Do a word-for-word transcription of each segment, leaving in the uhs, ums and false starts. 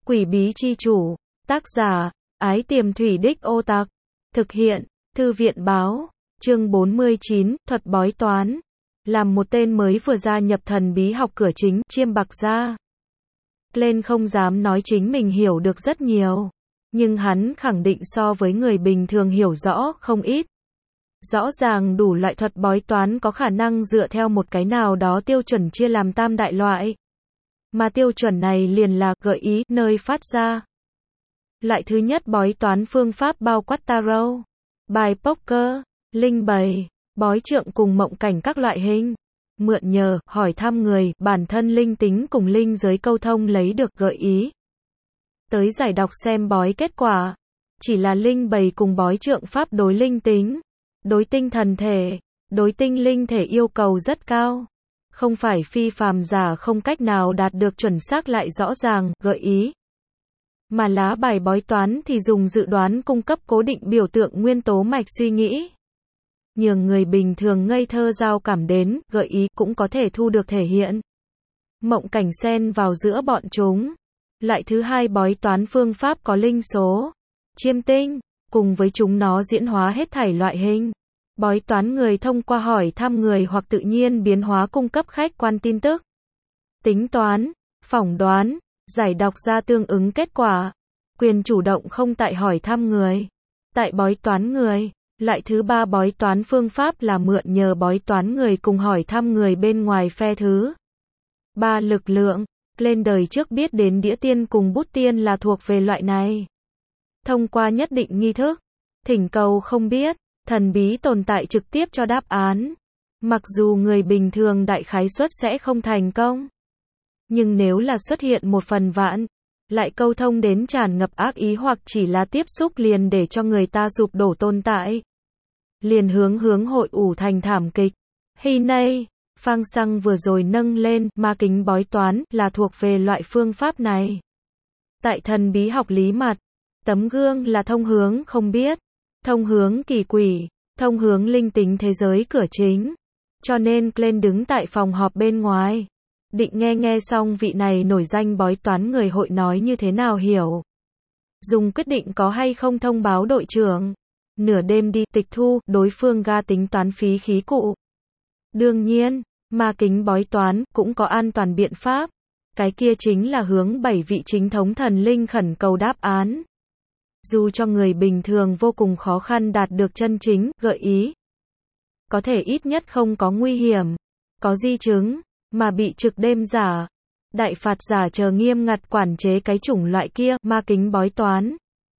Quỷ bí chi chủ. Tác giả, Ái Tiềm Thủy Đích Ô Tạc. Thực hiện, Thư viện báo. Chương bốn mươi chín, thuật bói toán. Làm một tên mới vừa gia nhập thần bí học cửa chính, chiêm bạc gia. Glenn không dám nói chính mình hiểu được rất nhiều. Nhưng hắn khẳng định so với người bình thường hiểu rõ không ít. Rõ ràng đủ loại thuật bói toán có khả năng dựa theo một cái nào đó tiêu chuẩn chia làm tam đại loại. Mà tiêu chuẩn này liền là gợi ý nơi phát ra. Loại thứ nhất bói toán phương pháp bao quát tarot, bài poker, linh bày, bói trượng cùng mộng cảnh các loại hình. Mượn nhờ, hỏi thăm người, bản thân linh tính cùng linh giới câu thông lấy được gợi ý. Tới giải đọc xem bói kết quả. Chỉ là linh bày cùng bói trượng pháp đối linh tính, đối tinh thần thể, đối tinh linh thể yêu cầu rất cao. Không phải phi phàm giả không cách nào đạt được chuẩn xác lại rõ ràng, gợi ý. Mà lá bài bói toán thì dùng dự đoán cung cấp cố định biểu tượng nguyên tố mạch suy nghĩ. Nhường người bình thường ngây thơ giao cảm đến, gợi ý cũng có thể thu được thể hiện. Mộng cảnh xen vào giữa bọn chúng. Loại thứ hai bói toán phương pháp có linh số, chiêm tinh, cùng với chúng nó diễn hóa hết thảy loại hình. Bói toán người thông qua hỏi thăm người hoặc tự nhiên biến hóa cung cấp khách quan tin tức. Tính toán, phỏng đoán, giải đọc ra tương ứng kết quả. Quyền chủ động không tại hỏi thăm người. Tại bói toán người. Loại thứ ba bói toán phương pháp là mượn nhờ bói toán người cùng hỏi thăm người bên ngoài phe thứ ba lực lượng. Lên đời trước biết đến đĩa tiên cùng bút tiên là thuộc về loại này. Thông qua nhất định nghi thức, thỉnh cầu không biết, thần bí tồn tại trực tiếp cho đáp án. Mặc dù người bình thường đại khái suất sẽ không thành công. Nhưng nếu là xuất hiện một phần vạn, lại câu thông đến tràn ngập ác ý hoặc chỉ là tiếp xúc liền để cho người ta sụp đổ tồn tại. Liền hướng hướng hội ủ thành thảm kịch. Hi nay, Phang Xăng vừa rồi nâng lên, ma kính bói toán, là thuộc về loại phương pháp này. Tại thần bí học lý mặt, tấm gương là thông hướng không biết, thông hướng kỳ quỷ, thông hướng linh tính thế giới cửa chính. Cho nên Glenn đứng tại phòng họp bên ngoài. Định nghe nghe xong vị này nổi danh bói toán người hội nói như thế nào hiểu. Dùng quyết định có hay không thông báo đội trưởng. Nửa đêm đi tịch thu, đối phương ga tính toán phí khí cụ. Đương nhiên, ma kính bói toán cũng có an toàn biện pháp. Cái kia chính là hướng bảy vị chính thống thần linh khẩn cầu đáp án. Dù cho người bình thường vô cùng khó khăn đạt được chân chính, gợi ý. Có thể ít nhất không có nguy hiểm, có di chứng, mà bị trực đêm giả, đại phạt giả chờ nghiêm ngặt quản chế cái chủng loại kia, ma kính bói toán.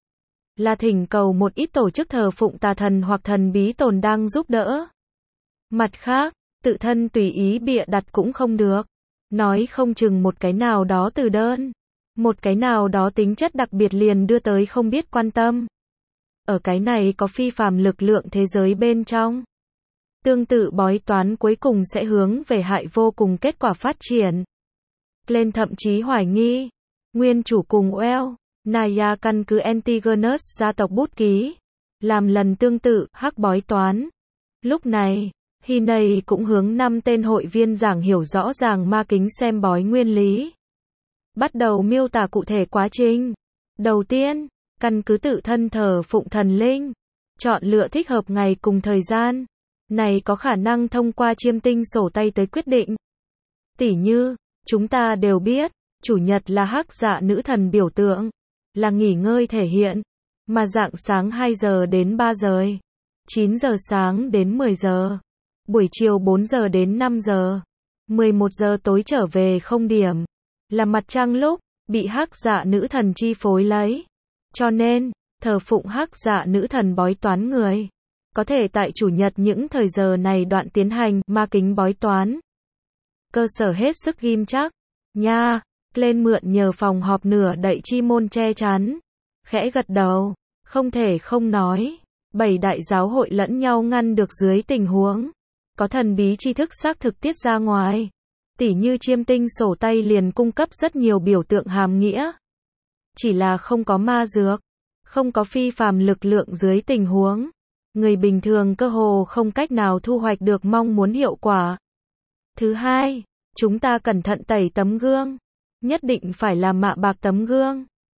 Là thỉnh cầu một ít tổ chức thờ phụng tà thần hoặc thần bí tồn đang giúp đỡ. Mặt khác, tự thân tùy ý bịa đặt cũng không được. Nói không chừng một cái nào đó từ đơn, một cái nào đó tính chất đặc biệt liền đưa tới không biết quan tâm. Ở cái này có phi phàm lực lượng thế giới bên trong. Tương tự bói toán cuối cùng sẽ hướng về hại vô cùng kết quả phát triển. Glenn thậm chí hoài nghi, nguyên chủ cùng Well, Naya căn cứ Antigonus gia tộc bút ký, làm lần tương tự, hắc bói toán. Lúc này, Hi này cũng hướng năm tên hội viên giảng hiểu rõ ràng ma kính xem bói nguyên lý. Bắt đầu miêu tả cụ thể quá trình. Đầu tiên, căn cứ tự thân thờ phụng thần linh, chọn lựa thích hợp ngày cùng thời gian. Này có khả năng thông qua chiêm tinh sổ tay tới quyết định. Tỉ như, chúng ta đều biết, chủ nhật là hắc dạ nữ thần biểu tượng, là nghỉ ngơi thể hiện, mà rạng sáng hai giờ đến ba giờ, chín giờ sáng đến mười giờ, buổi chiều bốn giờ đến năm giờ, mười một giờ tối trở về không điểm, là mặt trăng lúc, bị hắc dạ nữ thần chi phối lấy. Cho nên, thờ phụng hắc dạ nữ thần bói toán người. Có thể tại chủ nhật những thời giờ này đoạn tiến hành ma kính bói toán. Cơ sở hết sức ghim chắc. Nha, lên mượn nhờ phòng họp nửa đậy chi môn che chắn. Khẽ gật đầu, không thể không nói. Bảy đại giáo hội lẫn nhau ngăn được dưới tình huống. Có thần bí tri thức xác thực tiết ra ngoài. Tỉ như chiêm tinh sổ tay liền cung cấp rất nhiều biểu tượng hàm nghĩa. Chỉ là không có ma dược, không có phi phàm lực lượng dưới tình huống. Người bình thường cơ hồ không cách nào thu hoạch được mong muốn hiệu quả. Thứ hai, chúng ta cẩn thận tẩy tấm gương. Nhất định phải là mạ bạc tấm gương.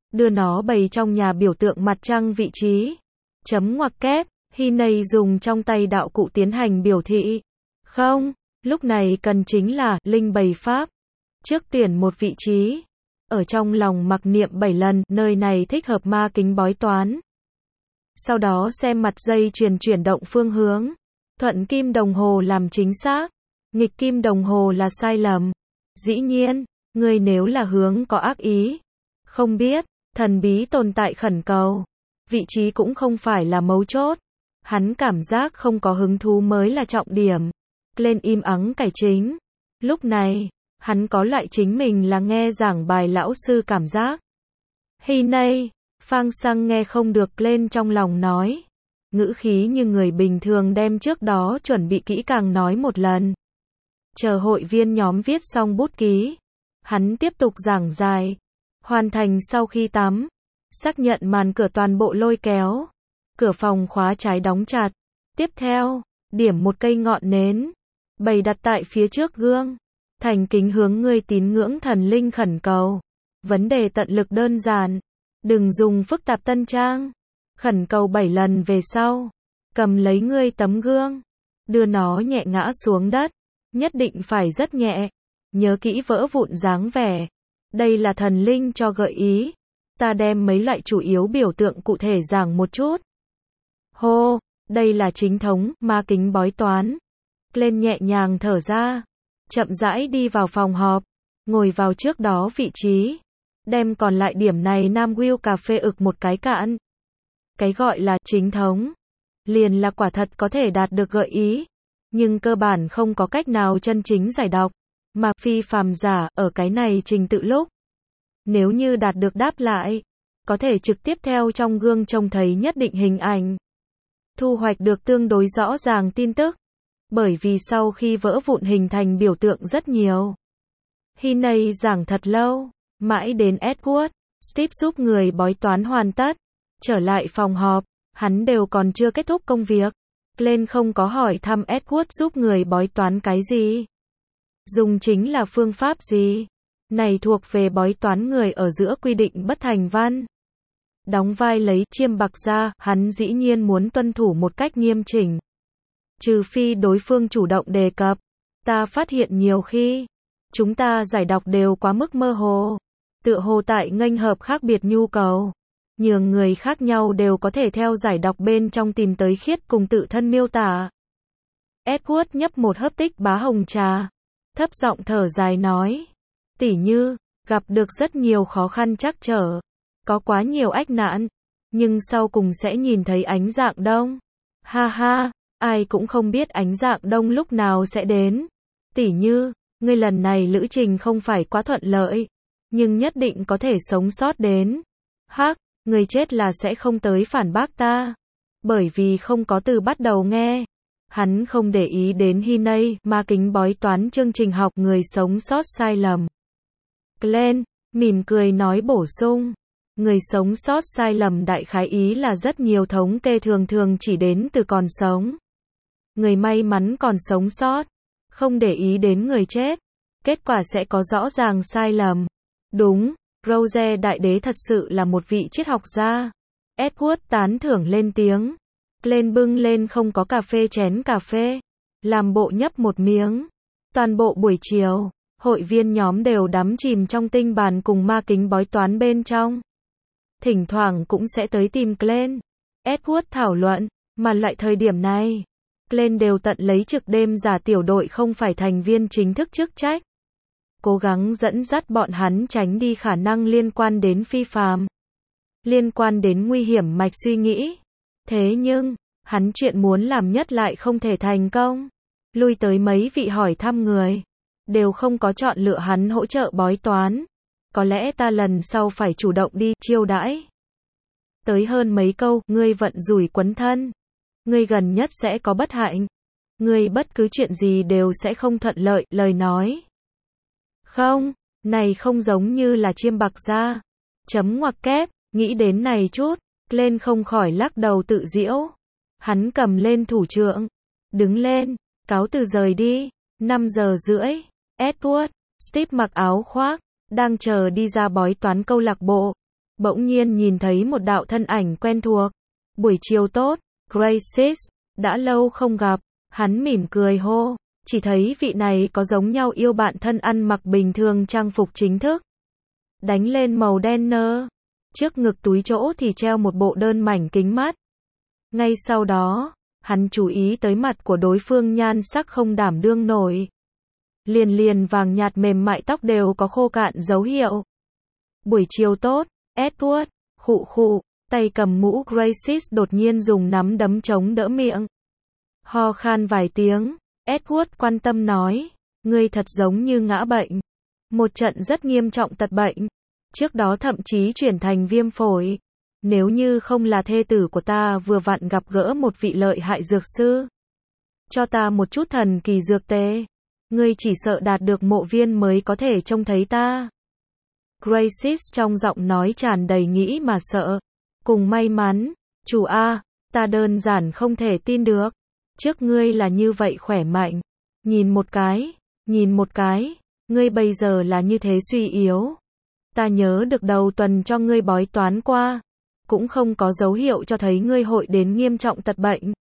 đưa nó bày trong nhà biểu tượng mặt trăng vị trí. Chấm ngoặc kép, Hinay dùng trong tay đạo cụ tiến hành biểu thị. Không, lúc này cần chính là linh bày pháp. Trước tuyển một vị trí. Ở trong lòng mặc niệm bảy lần, nơi này thích hợp ma kính bói toán. Sau đó xem mặt dây chuyền chuyển động phương hướng. Thuận kim đồng hồ làm chính xác. Nghịch kim đồng hồ là sai lầm. Dĩ nhiên, người nếu là hướng có ác ý. Không biết, thần bí tồn tại khẩn cầu. Vị trí cũng không phải là mấu chốt. Hắn cảm giác không có hứng thú mới là trọng điểm. Lên im ắng cải chính. Lúc này, hắn có loại chính mình là nghe giảng bài lão sư cảm giác. Hinay, Phang Sang nghe không được lên trong lòng nói. Ngữ khí như người bình thường đem trước đó chuẩn bị kỹ càng nói một lần. Chờ hội viên nhóm viết xong bút ký. Hắn tiếp tục giảng dài. Hoàn thành sau khi tắm. Xác nhận màn cửa toàn bộ lôi kéo. Cửa phòng khóa trái đóng chặt. Tiếp theo, điểm một cây ngọn nến. Bày đặt tại phía trước gương. Thành kính hướng người tín ngưỡng thần linh khẩn cầu. Vấn đề tận lực đơn giản. Đừng dùng phức tạp tân trang. Khẩn cầu bảy lần về sau. Cầm lấy ngươi tấm gương. Đưa nó nhẹ ngã xuống đất. Nhất định phải rất nhẹ. Nhớ kỹ vỡ vụn dáng vẻ. Đây là thần linh cho gợi ý. Ta đem mấy loại chủ yếu biểu tượng cụ thể giảng một chút. Hô, đây là chính thống, ma kính bói toán. Lên nhẹ nhàng thở ra. Chậm rãi đi vào phòng họp. Ngồi vào trước đó vị trí. Đem còn lại điểm này Nam Will cà phê ực một cái cạn. Cái gọi là chính thống. Liền là quả thật có thể đạt được gợi ý. Nhưng cơ bản không có cách nào chân chính giải đọc. Mà phi phàm giả ở cái này trình tự lúc. Nếu như đạt được đáp lại. Có thể trực tiếp theo trong gương trông thấy nhất định hình ảnh. Thu hoạch được tương đối rõ ràng tin tức. Bởi vì sau khi vỡ vụn hình thành biểu tượng rất nhiều. Hinay giảng thật lâu. Mãi đến Edward, Steve giúp người bói toán hoàn tất. Trở lại phòng họp. Hắn đều còn chưa kết thúc công việc. Glenn không có hỏi thăm Edward giúp người bói toán cái gì. Dùng chính là phương pháp gì. Này thuộc về bói toán người ở giữa quy định bất thành văn. Đóng vai lấy chiêm bạc ra, hắn dĩ nhiên muốn tuân thủ một cách nghiêm chỉnh. Trừ phi đối phương chủ động đề cập. Ta phát hiện nhiều khi, chúng ta giải đọc đều quá mức mơ hồ. Tựa hồ tại nghênh hợp khác biệt nhu cầu. Nhường người khác nhau đều có thể theo giải đọc bên trong tìm tới khiết cùng tự thân miêu tả. Edward nhấp một hớp tích bá hồng trà. Thấp giọng thở dài nói. Tỉ như, gặp được rất nhiều khó khăn trắc trở. Có quá nhiều ách nạn. Nhưng sau cùng sẽ nhìn thấy ánh dạng đông. Ha ha, ai cũng không biết ánh dạng đông lúc nào sẽ đến. Tỉ như, ngươi lần này lữ trình không phải quá thuận lợi. Nhưng nhất định có thể sống sót đến. Hắc, người chết là sẽ không tới phản bác ta. Bởi vì không có từ bắt đầu nghe. Hắn không để ý đến Hinay, ma kính bói toán chương trình học người sống sót sai lầm. Glenn, mỉm cười nói bổ sung. Người sống sót sai lầm đại khái ý là rất nhiều thống kê thường thường chỉ đến từ còn sống. Người may mắn còn sống sót. Không để ý đến người chết. Kết quả sẽ có rõ ràng sai lầm. Đúng, Rose đại đế thật sự là một vị triết học gia. Edward tán thưởng lên tiếng. Glenn bưng lên không có cà phê chén cà phê. Làm bộ nhấp một miếng. Toàn bộ buổi chiều, hội viên nhóm đều đắm chìm trong tinh bàn cùng ma kính bói toán bên trong. Thỉnh thoảng cũng sẽ tới tìm Glenn. Edward thảo luận, mà lại thời điểm này, Glenn đều tận lấy trực đêm giả tiểu đội không phải thành viên chính thức chức trách. Cố gắng dẫn dắt bọn hắn tránh đi khả năng liên quan đến phi phàm. Liên quan đến nguy hiểm mạch suy nghĩ. Thế nhưng, hắn chuyện muốn làm nhất lại không thể thành công. Lui tới mấy vị hỏi thăm người. Đều không có chọn lựa hắn hỗ trợ bói toán. Có lẽ ta lần sau phải chủ động đi chiêu đãi. Tới hơn mấy câu, ngươi vận rủi quấn thân. Ngươi gần nhất sẽ có bất hạnh. Ngươi bất cứ chuyện gì đều sẽ không thuận lợi, lời nói. Không, này không giống như là chiêm bạc ra. Chấm ngoặc kép, nghĩ đến này chút, lên không khỏi lắc đầu tự giễu. Hắn cầm lên thủ trượng. Đứng lên, cáo từ rời đi. năm giờ rưỡi, Edward, Steve mặc áo khoác, đang chờ đi ra bói toán câu lạc bộ. bỗng nhiên nhìn thấy một đạo thân ảnh quen thuộc. Buổi chiều tốt, Gracie, đã lâu không gặp, hắn mỉm cười hô, chỉ thấy vị này có giống nhau yêu bạn thân ăn mặc bình thường trang phục chính thức. Đánh lên màu đen nơ, trước ngực túi chỗ thì treo một bộ đơn mảnh kính mắt. Ngay sau đó, hắn chú ý tới mặt của đối phương nhan sắc không đảm đương nổi. Liền liền vàng nhạt mềm mại tóc đều có khô cạn dấu hiệu. Buổi chiều tốt, Edward, khụ khụ, tay cầm mũ Gracie đột nhiên dùng nắm đấm chống đỡ miệng. Ho khan vài tiếng, Edward quan tâm nói, ngươi thật giống như ngã bệnh. Một trận rất nghiêm trọng tật bệnh. Trước đó thậm chí chuyển thành viêm phổi. Nếu như không là thê tử của ta vừa vặn gặp gỡ một vị lợi hại dược sư. Cho ta một chút thần kỳ dược tê. Ngươi chỉ sợ đạt được mộ viên mới có thể trông thấy ta. Gracie trong giọng nói tràn đầy nghĩ mà sợ. Cùng may mắn, chủ A, ta đơn giản không thể tin được. Trước ngươi là như vậy khỏe mạnh. Nhìn một cái, nhìn một cái, ngươi bây giờ là như thế suy yếu. Ta nhớ được đầu tuần cho ngươi bói toán qua. Cũng không có dấu hiệu cho thấy ngươi hội đến nghiêm trọng tật bệnh.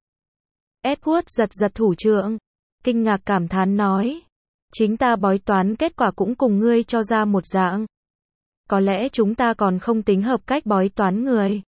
Edward giật giật thủ trưởng. Kinh ngạc cảm thán nói. Chính ta bói toán kết quả cũng cùng ngươi cho ra một dạng. Có lẽ chúng ta còn không tính hợp cách bói toán người.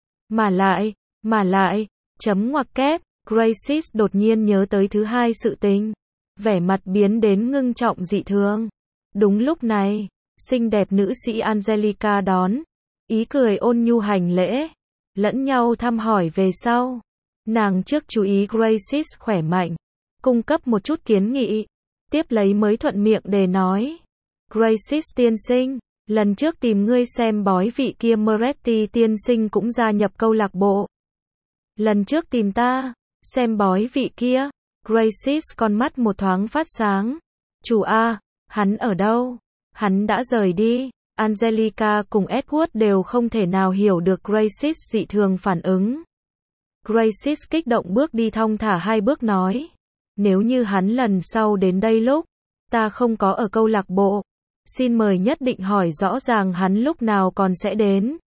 Mà lại, mà lại, chấm ngoặc kép, Gracie đột nhiên nhớ tới thứ hai sự tình. Vẻ mặt biến đến ngưng trọng dị thường. Đúng lúc này, xinh đẹp nữ sĩ Angelica đón. Ý cười ôn nhu hành lễ. Lẫn nhau thăm hỏi về sau. Nàng trước chú ý Gracie khỏe mạnh. Cung cấp một chút kiến nghị. Tiếp lấy mới thuận miệng để nói. Gracie tiên sinh, lần trước tìm ngươi xem bói vị kia Moretti tiên sinh cũng gia nhập câu lạc bộ. Lần trước tìm ta, xem bói vị kia. Gracie con mắt một thoáng phát sáng. Chủ A, hắn ở đâu? Hắn đã rời đi. Angelica cùng Edward đều không thể nào hiểu được Gracie dị thường phản ứng. Gracie kích động bước đi thong thả hai bước nói. Nếu như hắn lần sau đến đây lúc, ta không có ở câu lạc bộ, xin mời nhất định hỏi rõ ràng hắn lúc nào còn sẽ đến.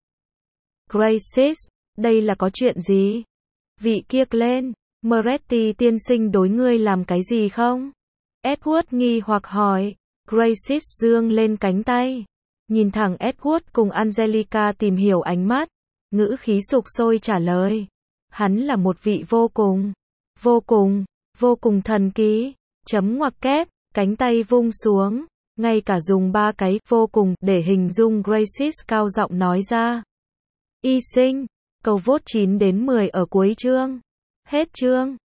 Gracie, đây là có chuyện gì? Vị kia lên, Moretti tiên sinh đối ngươi làm cái gì không? Edward nghi hoặc hỏi. Gracie dương lên cánh tay. Nhìn thẳng Edward cùng Angelica tìm hiểu ánh mắt. Ngữ khí sục sôi trả lời. Hắn là một vị vô cùng, vô cùng, vô cùng thần kỳ. Chấm ngoặc kép, cánh tay vung xuống. Ngay cả dùng ba cái vô cùng để hình dung Gracie cao giọng nói ra. Y sinh, cầu vote chín đến mười ở cuối chương. Hết chương.